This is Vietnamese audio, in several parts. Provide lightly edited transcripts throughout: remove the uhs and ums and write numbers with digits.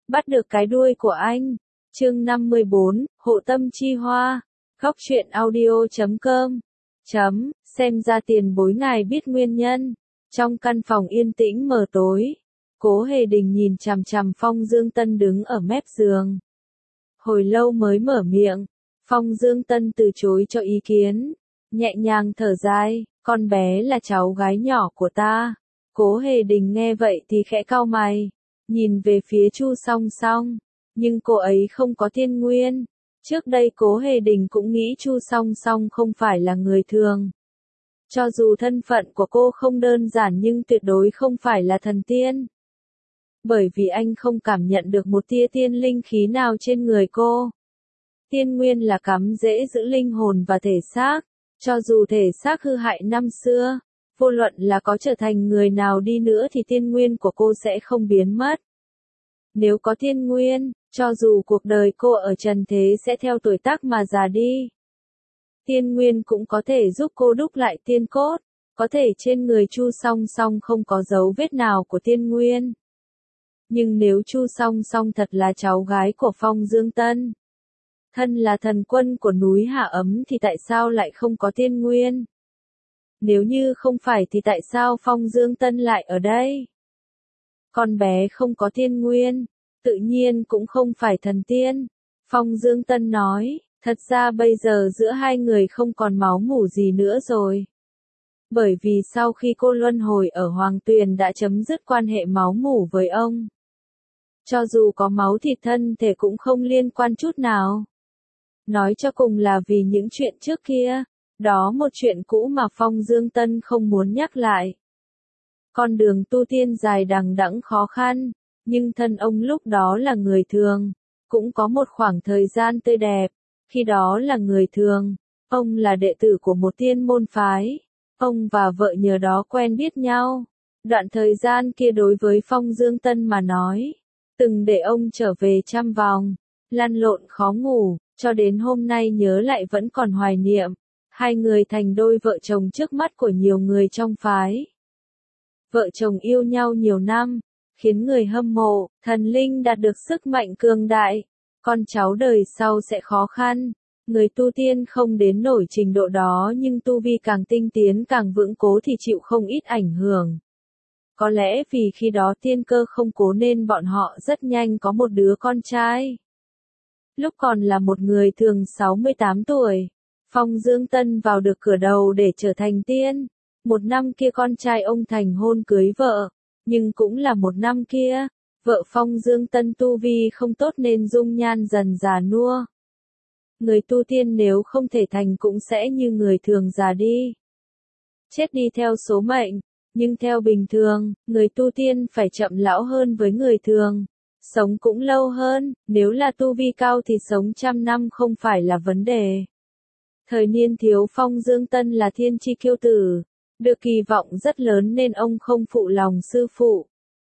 bắt được cái đuôi của anh. Chương 54, Hộ tâm chi hoa. Góc truyện audio.com. Xem ra tiền bối ngài biết nguyên nhân. Trong căn phòng yên tĩnh mờ tối, Cố Hề Đình nhìn chằm chằm Phong Dương Tân đứng ở mép giường. Hồi lâu mới mở miệng, Phong Dương Tân từ chối cho ý kiến, nhẹ nhàng thở dài, con bé là cháu gái nhỏ của ta. Cố Hề Đình nghe vậy thì khẽ cau mày, nhìn về phía Chu Song Song, nhưng cô ấy không có thiên nguyên. Trước đây Cố Hề Đình cũng nghĩ Chu Song Song không phải là người thường. Cho dù thân phận của cô không đơn giản nhưng tuyệt đối không phải là thần tiên. Bởi vì anh không cảm nhận được một tia tiên linh khí nào trên người cô. Tiên nguyên là cắm rễ giữ linh hồn và thể xác, cho dù thể xác hư hại năm xưa, vô luận là có trở thành người nào đi nữa thì tiên nguyên của cô sẽ không biến mất. Nếu có tiên nguyên, cho dù cuộc đời cô ở trần thế sẽ theo tuổi tác mà già đi. Tiên nguyên cũng có thể giúp cô đúc lại tiên cốt, có thể trên người Chu Song Song không có dấu vết nào của tiên nguyên. Nhưng nếu Chu Song Song thật là cháu gái của Phong Dương Tân, thân là thần quân của núi Hạ Ấm thì tại sao lại không có tiên nguyên? Nếu như không phải thì tại sao Phong Dương Tân lại ở đây? Con bé không có tiên nguyên, tự nhiên cũng không phải thần tiên. Phong Dương Tân nói, thật ra bây giờ giữa hai người không còn máu mủ gì nữa rồi. Bởi vì sau khi cô luân hồi ở Hoàng Tuyền đã chấm dứt quan hệ máu mủ với ông. Cho dù có máu thịt thân thể cũng không liên quan chút nào. Nói cho cùng là vì những chuyện trước kia, đó một chuyện cũ mà Phong Dương Tân không muốn nhắc lại. Con đường tu tiên dài đằng đẵng khó khăn, nhưng thân ông lúc đó là người thường, cũng có một khoảng thời gian tươi đẹp, khi đó là người thường, ông là đệ tử của một tiên môn phái, ông và vợ nhờ đó quen biết nhau. Đoạn thời gian kia đối với Phong Dương Tân mà nói, từng để ông trở về trăm vòng, lăn lộn khó ngủ, cho đến hôm nay nhớ lại vẫn còn hoài niệm. Hai người thành đôi vợ chồng trước mắt của nhiều người trong phái. Vợ chồng yêu nhau nhiều năm, khiến người hâm mộ, thần linh đạt được sức mạnh cường đại. Con cháu đời sau sẽ khó khăn. Người tu tiên không đến nổi trình độ đó nhưng tu vi càng tinh tiến càng vững cố thì chịu không ít ảnh hưởng. Có lẽ vì khi đó tiên cơ không cố nên bọn họ rất nhanh có một đứa con trai. Lúc còn là một người thường 68 tuổi, Phong Dương Tân vào được cửa đầu để trở thành tiên. Một năm kia con trai ông thành hôn cưới vợ, nhưng cũng là một năm kia, vợ Phong Dương Tân tu vi không tốt nên dung nhan dần già nua. Người tu tiên nếu không thể thành cũng sẽ như người thường già đi. Chết đi theo số mệnh, nhưng theo bình thường, người tu tiên phải chậm lão hơn với người thường. Sống cũng lâu hơn, nếu là tu vi cao thì sống trăm năm không phải là vấn đề. Thời niên thiếu Phong Dương Tân là thiên chi kiêu tử, được kỳ vọng rất lớn nên ông không phụ lòng sư phụ.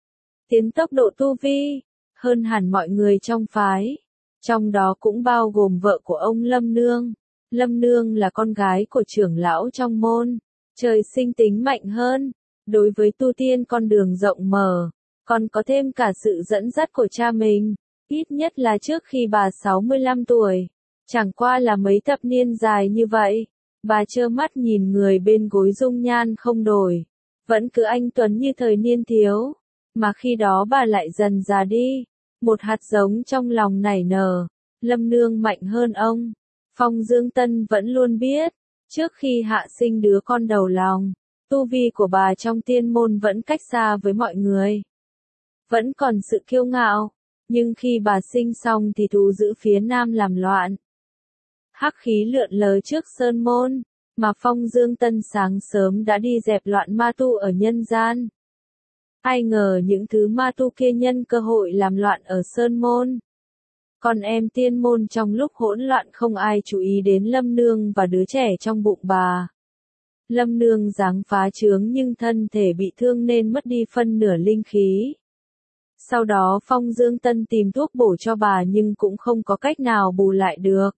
Tiến tốc độ tu vi, hơn hẳn mọi người trong phái. Trong đó cũng bao gồm vợ của ông Lâm Nương. Lâm Nương là con gái của trưởng lão trong môn, trời sinh tính mạnh hơn. Đối với tu tiên con đường rộng mở, còn có thêm cả sự dẫn dắt của cha mình, ít nhất là trước khi bà 65 tuổi. Chẳng qua là mấy thập niên dài như vậy, bà trơ mắt nhìn người bên gối dung nhan không đổi, vẫn cứ anh tuấn như thời niên thiếu, mà khi đó bà lại dần già đi. Một hạt giống trong lòng nảy nở, Lâm Nương mạnh hơn ông. Phong Dương Tân vẫn luôn biết, trước khi hạ sinh đứa con đầu lòng, tu vi của bà trong tiên môn vẫn cách xa với mọi người. Vẫn còn sự kiêu ngạo, nhưng khi bà sinh xong thì thú dữ phía nam làm loạn. Hắc khí lượn lờ trước sơn môn, mà Phong Dương Tân sáng sớm đã đi dẹp loạn ma tu ở nhân gian. Ai ngờ những thứ ma tu kia nhân cơ hội làm loạn ở sơn môn. Con em tiên môn trong lúc hỗn loạn không ai chú ý đến Lâm Nương và đứa trẻ trong bụng bà. Lâm Nương dáng phá trướng nhưng thân thể bị thương nên mất đi phân nửa linh khí. Sau đó Phong Dương Tân tìm thuốc bổ cho bà nhưng cũng không có cách nào bù lại được.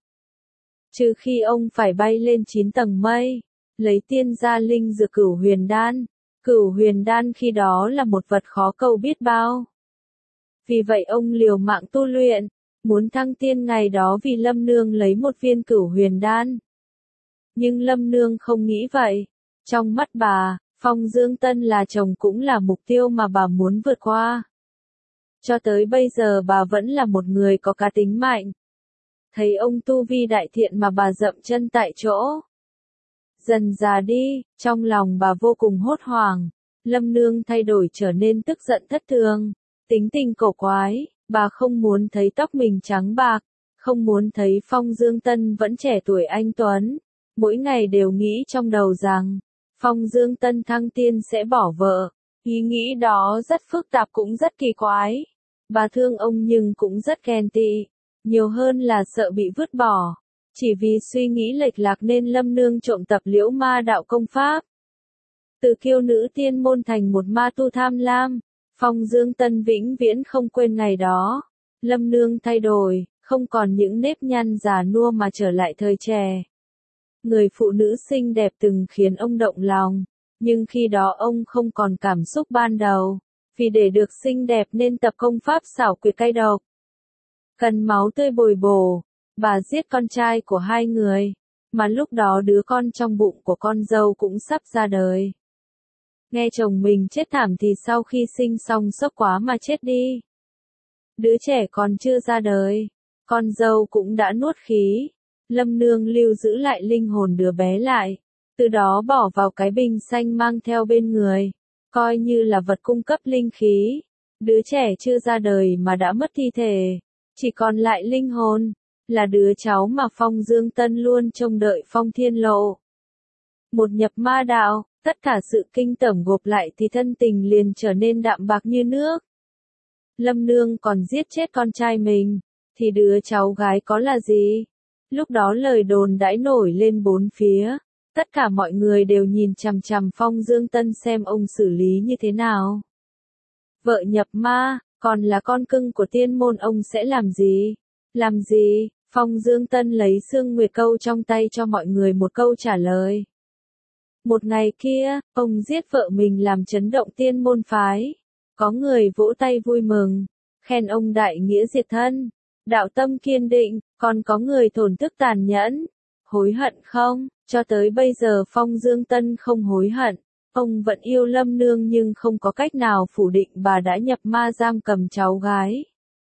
Trừ khi ông phải bay lên 9 tầng mây, lấy tiên gia linh dược Cửu Huyền Đan. Cửu Huyền Đan khi đó là một vật khó cầu biết bao. Vì vậy ông liều mạng tu luyện, muốn thăng tiên ngày đó vì Lâm Nương lấy một viên Cửu Huyền Đan. Nhưng Lâm Nương không nghĩ vậy. Trong mắt bà, Phong Dương Tân là chồng cũng là mục tiêu mà bà muốn vượt qua. Cho tới bây giờ bà vẫn là một người có cá tính mạnh. Thấy ông tu vi đại thiện mà bà dậm chân tại chỗ. Dần già đi, trong lòng bà vô cùng hốt hoảng. Lâm Nương thay đổi trở nên tức giận thất thường, tính tình cổ quái, bà không muốn thấy tóc mình trắng bạc, không muốn thấy Phong Dương Tân vẫn trẻ tuổi anh tuấn. Mỗi ngày đều nghĩ trong đầu rằng, Phong Dương Tân thăng tiên sẽ bỏ vợ. Ý nghĩ đó rất phức tạp cũng rất kỳ quái. Bà thương ông nhưng cũng rất ghen tị, nhiều hơn là sợ bị vứt bỏ. Chỉ vì suy nghĩ lệch lạc nên Lâm Nương trộm tập Liễu Ma đạo công pháp. Từ kiêu nữ tiên môn thành một ma tu tham lam, Phong Dương Tân vĩnh viễn không quên ngày đó. Lâm Nương thay đổi, không còn những nếp nhăn già nua mà trở lại thời trẻ. Người phụ nữ xinh đẹp từng khiến ông động lòng, nhưng khi đó ông không còn cảm xúc ban đầu. Vì để được xinh đẹp nên tập công pháp xảo quyệt cay độc. Cần máu tươi bồi bổ, bà giết con trai của hai người, mà lúc đó đứa con trong bụng của con dâu cũng sắp ra đời. Nghe chồng mình chết thảm thì sau khi sinh xong sốc quá mà chết đi. Đứa trẻ còn chưa ra đời, con dâu cũng đã nuốt khí. Lâm Nương lưu giữ lại linh hồn đứa bé lại, từ đó bỏ vào cái bình xanh mang theo bên người, coi như là vật cung cấp linh khí. Đứa trẻ chưa ra đời mà đã mất thi thể, chỉ còn lại linh hồn, là đứa cháu mà Phong Dương Tân luôn trông đợi Phong Thiên Lộ. Một nhập ma đạo, tất cả sự kinh tởm gộp lại thì thân tình liền trở nên đạm bạc như nước. Lâm Nương còn giết chết con trai mình, thì đứa cháu gái có là gì? Lúc đó lời đồn đãi nổi lên bốn phía, tất cả mọi người đều nhìn chằm chằm Phong Dương Tân xem ông xử lý như thế nào. Vợ nhập ma, còn là con cưng của tiên môn ông sẽ làm gì? Làm gì? Phong Dương Tân lấy xương nguyệt câu trong tay cho mọi người một câu trả lời. Một ngày kia, ông giết vợ mình làm chấn động tiên môn phái. Có người vỗ tay vui mừng, khen ông đại nghĩa diệt thân, đạo tâm kiên định, còn có người thổn thức tàn nhẫn. Hối hận không? Cho tới bây giờ Phong Dương Tân không hối hận. Ông vẫn yêu Lâm Nương nhưng không có cách nào phủ định bà đã nhập ma giam cầm cháu gái.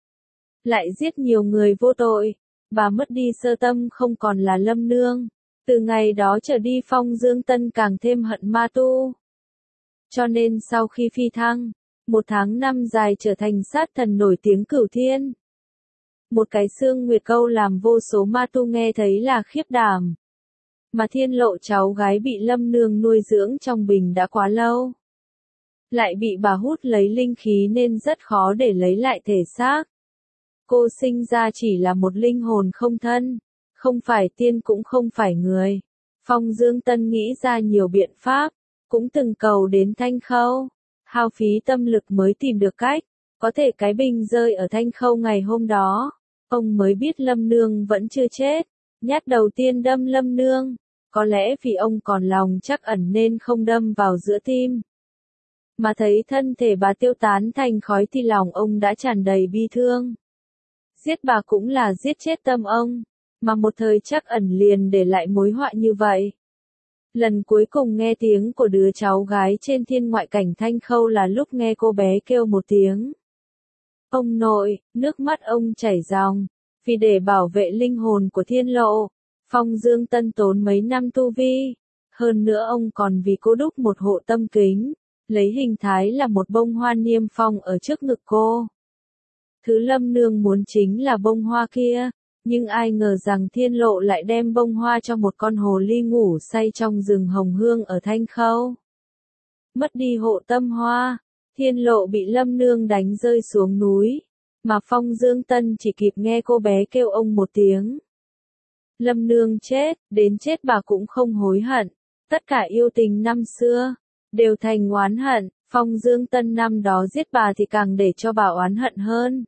Lại giết nhiều người vô tội. Bà mất đi sơ tâm không còn là Lâm Nương. Từ ngày đó trở đi Phong Dương Tân càng thêm hận ma tu. Cho nên sau khi phi thăng, 1 tháng 5 dài trở thành sát thần nổi tiếng cửu thiên. Một cái xương nguyệt câu làm vô số ma tu nghe thấy là khiếp đảm. Mà Thiên Lộ cháu gái bị Lâm Nương nuôi dưỡng trong bình đã quá lâu. Lại bị bà hút lấy linh khí nên rất khó để lấy lại thể xác. Cô sinh ra chỉ là một linh hồn không thân, không phải tiên cũng không phải người. Phong Dương Tân nghĩ ra nhiều biện pháp, cũng từng cầu đến Thanh Khâu, hao phí tâm lực mới tìm được cách, có thể cái bình rơi ở Thanh Khâu ngày hôm đó. Ông mới biết Lâm Nương vẫn chưa chết, nhát đầu tiên đâm Lâm Nương, có lẽ vì ông còn lòng trắc ẩn nên không đâm vào giữa tim. Mà thấy thân thể bà tiêu tán thành khói thì lòng ông đã tràn đầy bi thương. Giết bà cũng là giết chết tâm ông, mà một thời trắc ẩn liền để lại mối họa như vậy. Lần cuối cùng nghe tiếng của đứa cháu gái trên thiên ngoại cảnh Thanh Khâu là lúc nghe cô bé kêu một tiếng. Ông nội, nước mắt ông chảy ròng, vì để bảo vệ linh hồn của Thiên Lộ, Phong Dương Tân tốn mấy năm tu vi. Hơn nữa ông còn vì cô đúc một hộ tâm kính, lấy hình thái là một bông hoa niêm phong ở trước ngực cô. Thứ Lâm Nương muốn chính là bông hoa kia, nhưng ai ngờ rằng Thiên Lộ lại đem bông hoa cho một con hồ ly ngủ say trong rừng hồng hương ở Thanh Khâu. Mất đi hộ tâm hoa, Thiên Lộ bị Lâm Nương đánh rơi xuống núi, mà Phong Dương Tân chỉ kịp nghe cô bé kêu ông một tiếng. Lâm Nương chết, đến chết bà cũng không hối hận, tất cả yêu tình năm xưa, đều thành oán hận, Phong Dương Tân năm đó giết bà thì càng để cho bà oán hận hơn.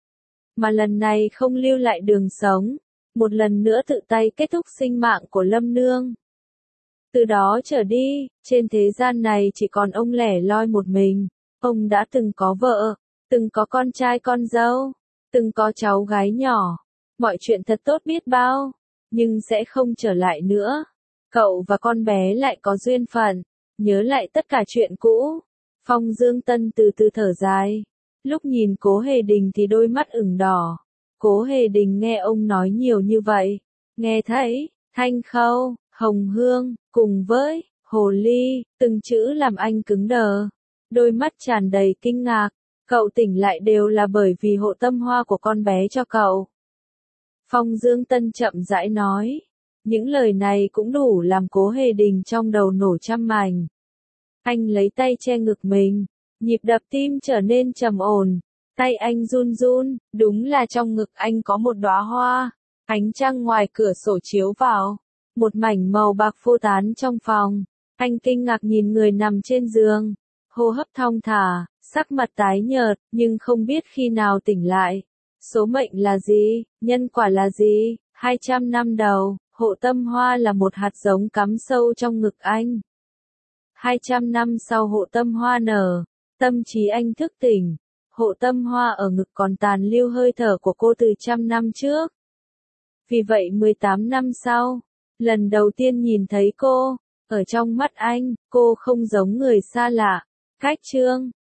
Mà lần này không lưu lại đường sống, một lần nữa tự tay kết thúc sinh mạng của Lâm Nương. Từ đó trở đi, trên thế gian này chỉ còn ông lẻ loi một mình, ông đã từng có vợ, từng có con trai con dâu, từng có cháu gái nhỏ. Mọi chuyện thật tốt biết bao, nhưng sẽ không trở lại nữa. Cậu và con bé lại có duyên phận, nhớ lại tất cả chuyện cũ. Phong Dương Tân từ từ thở dài. Lúc nhìn Cố Hề Đình thì đôi mắt ửng đỏ. Cố Hề Đình nghe ông nói nhiều như vậy, nghe thấy Thanh Khâu, Hồng Hương, cùng với Hồ Ly, từng chữ làm anh cứng đờ. Đôi mắt tràn đầy kinh ngạc. Cậu tỉnh lại đều là bởi vì hộ tâm hoa của con bé cho cậu. Phong Dương Tân chậm rãi nói. Những lời này cũng đủ làm Cố Hề Đình trong đầu nổ trăm mảnh. Anh lấy tay che ngực mình, nhịp đập tim trở nên trầm ổn, tay anh run run, đúng là trong ngực anh có một đóa hoa. Ánh trăng ngoài cửa sổ chiếu vào, một mảnh màu bạc phô tán trong phòng. Anh kinh ngạc nhìn người nằm trên giường, hô hấp thong thả, sắc mặt tái nhợt, nhưng không biết khi nào tỉnh lại. Số mệnh là gì, nhân quả là gì? 200 năm đầu, hộ tâm hoa là một hạt giống cắm sâu trong ngực anh. 200 năm sau hộ tâm hoa nở, tâm trí anh thức tỉnh. Hộ tâm hoa ở ngực còn tàn lưu hơi thở của cô từ 100 năm trước. Vì vậy 18 năm sau, lần đầu tiên nhìn thấy cô, ở trong mắt anh, cô không giống người xa lạ. Cách chương